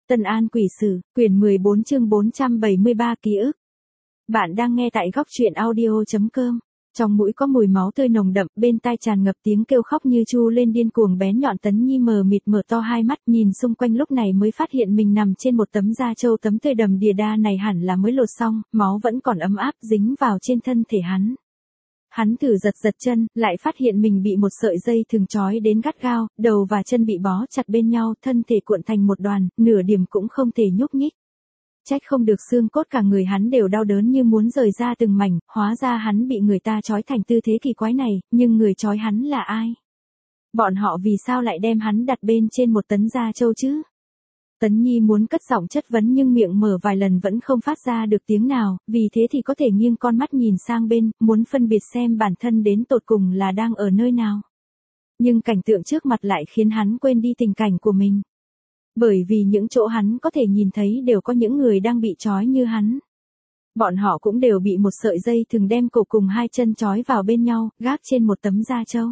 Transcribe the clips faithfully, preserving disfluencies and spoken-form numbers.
Tân An Quỷ Sử, quyển mười bốn chương bốn trăm bảy mươi ba ký ức. Bạn đang nghe tại góc truyện audio chấm com. Trong mũi có mùi máu tươi nồng đậm, bên tai tràn ngập tiếng kêu khóc như tru lên điên cuồng bén nhọn. Tấn Nhi mờ mịt mở to hai mắt, nhìn xung quanh lúc này mới phát hiện mình nằm trên một tấm da trâu. Tấm tươi đầm đìa đa này hẳn là mới lột xong, máu vẫn còn ấm áp dính vào trên thân thể hắn. Hắn thử giật giật chân, lại phát hiện mình bị một sợi dây thừng trói đến gắt gao, đầu và chân bị bó chặt bên nhau, thân thể cuộn thành một đoàn, nửa điểm cũng không thể nhúc nhích. Trách không được xương cốt cả người hắn đều đau đớn như muốn rời ra từng mảnh, hóa ra hắn bị người ta trói thành tư thế kỳ quái này, nhưng người trói hắn là ai? Bọn họ vì sao lại đem hắn đặt bên trên một tấn da trâu chứ? Tấn Nhi muốn cất giọng chất vấn nhưng miệng mở vài lần vẫn không phát ra được tiếng nào, vì thế thì có thể nghiêng con mắt nhìn sang bên, muốn phân biệt xem bản thân đến tột cùng là đang ở nơi nào. Nhưng cảnh tượng trước mặt lại khiến hắn quên đi tình cảnh của mình. Bởi vì những chỗ hắn có thể nhìn thấy đều có những người đang bị trói như hắn. Bọn họ cũng đều bị một sợi dây thừng đem cổ cùng hai chân trói vào bên nhau, gác trên một tấm da trâu.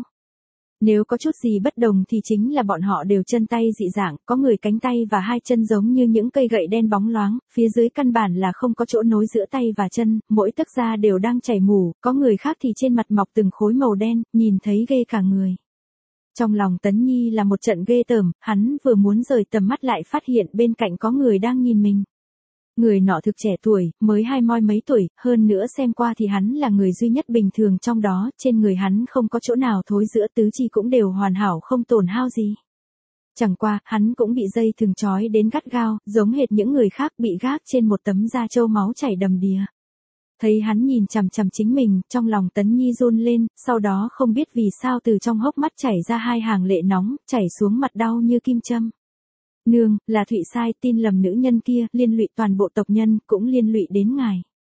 Nếu có chút gì bất đồng thì chính là bọn họ đều chân tay dị dạng, có người cánh tay và hai chân giống như những cây gậy đen bóng loáng, phía dưới căn bản là không có chỗ nối giữa tay và chân, mỗi tấc da đều đang chảy mủ, có người khác thì trên mặt mọc từng khối màu đen, nhìn thấy ghê cả người. Trong lòng Tấn Nhi là một trận ghê tởm, hắn vừa muốn rời tầm mắt lại phát hiện bên cạnh có người đang nhìn mình. Người nọ thực trẻ tuổi, mới hai mươi mấy tuổi, hơn nữa xem qua thì hắn là người duy nhất bình thường trong đó, trên người hắn không có chỗ nào thối giữa, tứ chi cũng đều hoàn hảo không tổn hao gì. Chẳng qua, hắn cũng bị dây thừng trói đến gắt gao, giống hệt những người khác bị gác trên một tấm da trâu máu chảy đầm đìa. Thấy hắn nhìn chằm chằm chính mình, trong lòng Tấn Nhi run lên, sau đó không biết vì sao từ trong hốc mắt chảy ra hai hàng lệ nóng, chảy xuống mặt đau như kim châm. Nương, là Thụy sai, tin lầm nữ nhân kia, liên lụy toàn bộ tộc nhân, cũng liên lụy đến ngài.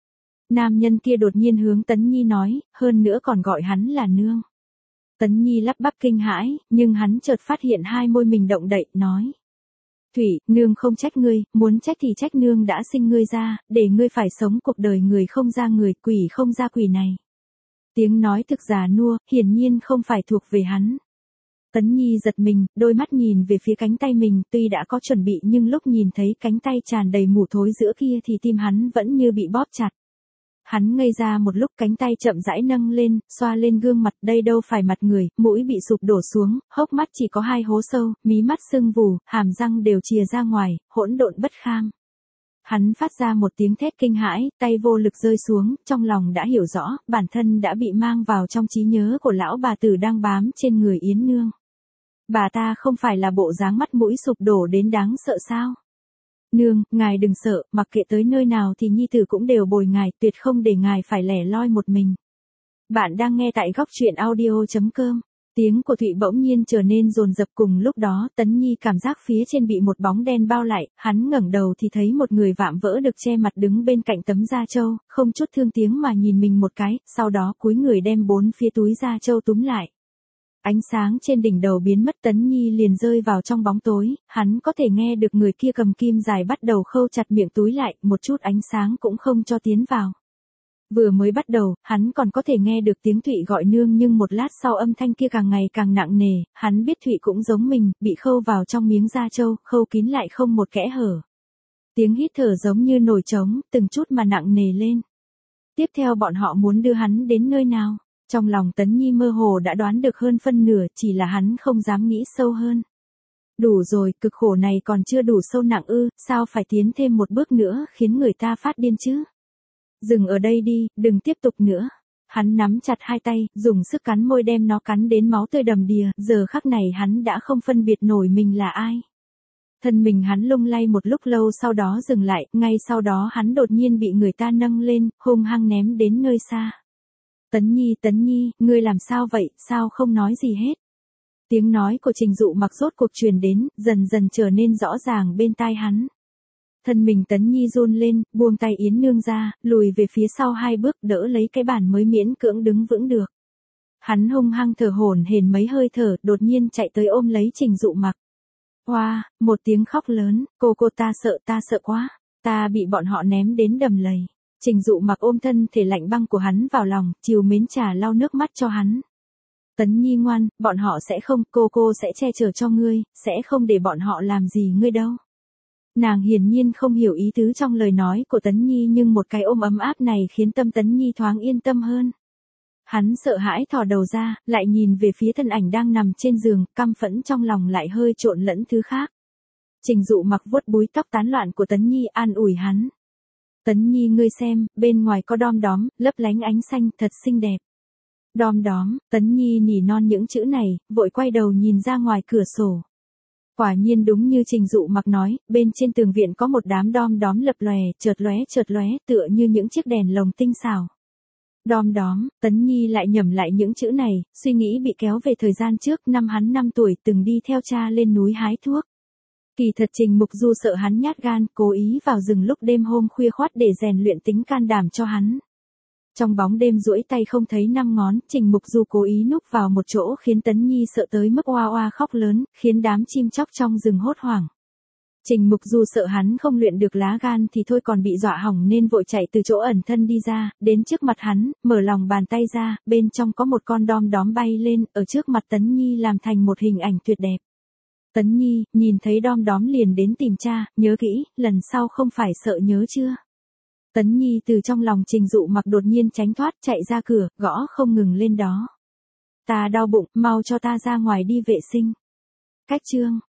Nam nhân kia đột nhiên hướng Tấn Nhi nói, hơn nữa còn gọi hắn là nương. Tấn Nhi lắp bắp kinh hãi, nhưng hắn chợt phát hiện hai môi mình động đậy, nói. Thủy, nương không trách ngươi, muốn trách thì trách nương đã sinh ngươi ra, để ngươi phải sống cuộc đời người không ra người, quỷ không ra quỷ này. Tiếng nói thực già nua, hiển nhiên không phải thuộc về hắn. Tấn Nhi giật mình, đôi mắt nhìn về phía cánh tay mình, tuy đã có chuẩn bị nhưng lúc nhìn thấy cánh tay tràn đầy mủ thối giữa kia thì tim hắn vẫn như bị bóp chặt. Hắn ngây ra một lúc, cánh tay chậm rãi nâng lên, xoa lên gương mặt, đây đâu phải mặt người, mũi bị sụp đổ xuống, hốc mắt chỉ có hai hố sâu, mí mắt sưng vù, hàm răng đều chìa ra ngoài, hỗn độn bất kham. Hắn phát ra một tiếng thét kinh hãi, tay vô lực rơi xuống, trong lòng đã hiểu rõ, bản thân đã bị mang vào trong trí nhớ của lão bà tử đang bám trên người Yến Nương. Bà ta không phải là bộ dáng mắt mũi sụp đổ đến đáng sợ sao? Nương, ngài đừng sợ, mặc kệ tới nơi nào thì nhi tử cũng đều bồi ngài, tuyệt không để ngài phải lẻ loi một mình. Bạn đang nghe tại góc truyện audio chấm com. Tiếng của Thụy bỗng nhiên trở nên dồn dập, cùng lúc đó Tấn Nhi cảm giác phía trên bị một bóng đen bao lại, hắn ngẩng đầu thì thấy một người vạm vỡ được che mặt đứng bên cạnh tấm da trâu, không chút thương tiếng mà nhìn mình một cái, sau đó cúi người đem bốn phía túi da trâu túm lại. Ánh sáng trên đỉnh đầu biến mất, Tấn Nhi liền rơi vào trong bóng tối, hắn có thể nghe được người kia cầm kim dài bắt đầu khâu chặt miệng túi lại, một chút ánh sáng cũng không cho tiến vào. Vừa mới bắt đầu, hắn còn có thể nghe được tiếng Thụy gọi nương, nhưng một lát sau âm thanh kia càng ngày càng nặng nề, hắn biết Thụy cũng giống mình, bị khâu vào trong miếng da trâu, khâu kín lại không một kẽ hở. Tiếng hít thở giống như nồi trống, từng chút mà nặng nề lên. Tiếp theo bọn họ muốn đưa hắn đến nơi nào? Trong lòng Tấn Nhi mơ hồ đã đoán được hơn phân nửa, chỉ là hắn không dám nghĩ sâu hơn. Đủ rồi, cực khổ này còn chưa đủ sâu nặng ư, sao phải tiến thêm một bước nữa, khiến người ta phát điên chứ? Dừng ở đây đi, đừng tiếp tục nữa. Hắn nắm chặt hai tay, dùng sức cắn môi đem nó cắn đến máu tươi đầm đìa, giờ khắc này hắn đã không phân biệt nổi mình là ai. Thân mình hắn lung lay một lúc lâu, sau đó dừng lại, ngay sau đó hắn đột nhiên bị người ta nâng lên, hung hăng ném đến nơi xa. Tấn Nhi, Tấn Nhi, ngươi làm sao vậy, sao không nói gì hết? Tiếng nói của Trình Dụ Mặc rốt cuộc truyền đến, dần dần trở nên rõ ràng bên tai hắn. Thân mình Tấn Nhi run lên, buông tay Yến Nương ra, lùi về phía sau hai bước, đỡ lấy cái bàn mới miễn cưỡng đứng vững được. Hắn hung hăng thở hổn hển mấy hơi thở, đột nhiên chạy tới ôm lấy Trình Dụ Mặc. Hoa, wow, một tiếng khóc lớn, cô cô ta sợ, ta sợ quá, ta bị bọn họ ném đến đầm lầy. Trình Dụ Mặc ôm thân thể lạnh băng của hắn vào lòng, chiều mến trà lau nước mắt cho hắn. Tấn Nhi ngoan, bọn họ sẽ không, cô cô sẽ che chở cho ngươi, sẽ không để bọn họ làm gì ngươi đâu. Nàng hiển nhiên không hiểu ý tứ trong lời nói của Tấn Nhi nhưng một cái ôm ấm áp này khiến tâm Tấn Nhi thoáng yên tâm hơn. Hắn sợ hãi thò đầu ra, lại nhìn về phía thân ảnh đang nằm trên giường, căm phẫn trong lòng lại hơi trộn lẫn thứ khác. Trình Dụ Mặc vuốt búi tóc tán loạn của Tấn Nhi an ủi hắn. Tấn Nhi ngươi xem, bên ngoài có đom đóm, lấp lánh ánh xanh, thật xinh đẹp. Đom đóm, Tấn Nhi nỉ non những chữ này, vội quay đầu nhìn ra ngoài cửa sổ. Quả nhiên đúng như Trình Dụ Mặc nói, bên trên tường viện có một đám đom đóm lập lòe, chợt lóe chợt lóe, tựa như những chiếc đèn lồng tinh xảo. Đom đóm, Tấn Nhi lại nhẩm lại những chữ này, suy nghĩ bị kéo về thời gian trước, năm hắn năm tuổi từng đi theo cha lên núi hái thuốc. Kỳ thật Trình Mục Du sợ hắn nhát gan, cố ý vào rừng lúc đêm hôm khuya khoắt để rèn luyện tính can đảm cho hắn. Trong bóng đêm duỗi tay không thấy năm ngón, Trình Mục Du cố ý núp vào một chỗ khiến Tấn Nhi sợ tới mức oa oa khóc lớn, khiến đám chim chóc trong rừng hốt hoảng. Trình Mục Du sợ hắn không luyện được lá gan thì thôi còn bị dọa hỏng nên vội chạy từ chỗ ẩn thân đi ra, đến trước mặt hắn, mở lòng bàn tay ra, bên trong có một con đom đóm bay lên, ở trước mặt Tấn Nhi làm thành một hình ảnh tuyệt đẹp. Tấn Nhi, nhìn thấy đom đóm liền đến tìm cha, nhớ kỹ, lần sau không phải sợ nhớ chưa? Tấn Nhi từ trong lòng Trình Dụ Mặc đột nhiên tránh thoát, chạy ra cửa, gõ không ngừng lên đó. Ta đau bụng, mau cho ta ra ngoài đi vệ sinh. Cách chương